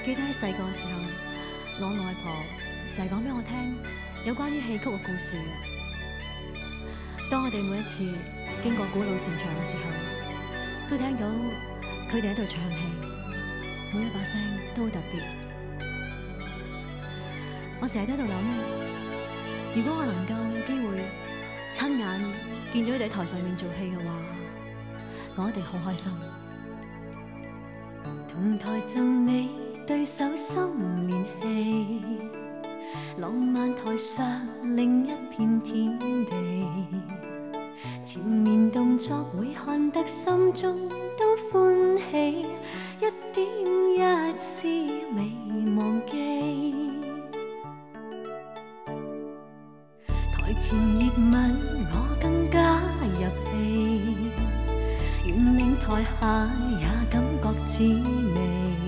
記得喺細個嘅時候，我外婆成日講俾我聽有關於戲曲嘅故事嘅。當我哋每一次經過古老城牆嘅時候，都聽到佢哋喺度唱戲，每一把聲都好特別。我成日都喺度諗，如果我能夠有機會親眼見到佢哋喺台上面做戲嘅話，我一定好開心。 同台做你對手心連戲，浪漫台上另一片天地，前面動作會看得心中都歡喜，一點一絲未忘記。台前熱吻我更加入戲，願令台下也感覺滋味。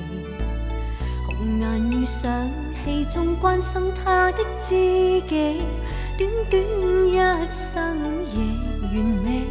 紅顏遇上戲中關心他的知己，短短一生亦完美。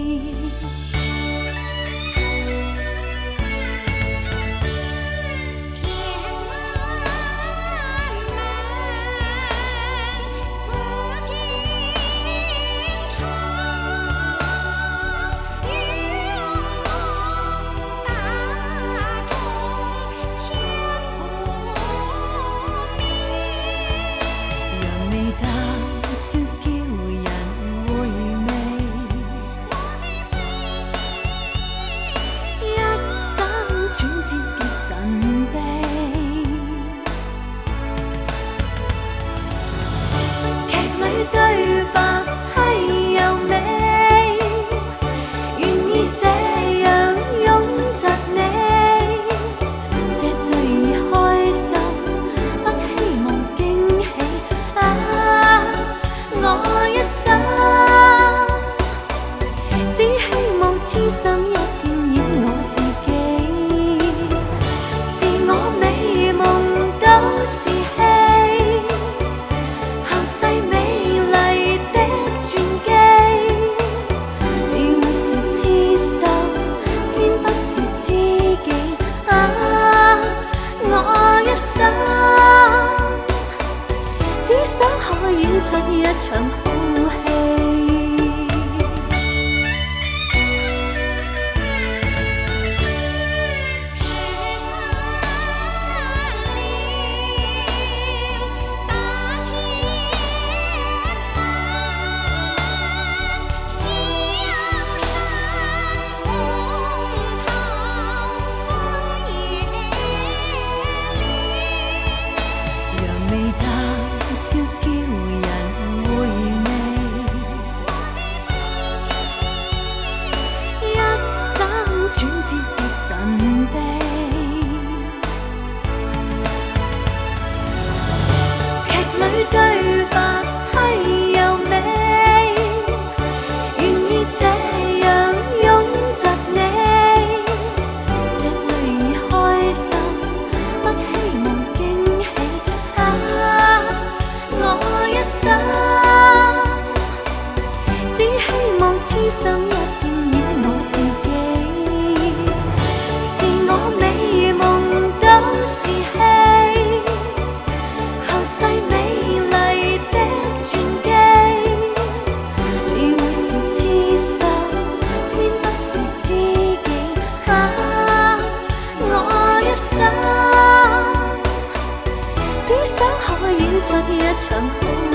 出一場好出一場好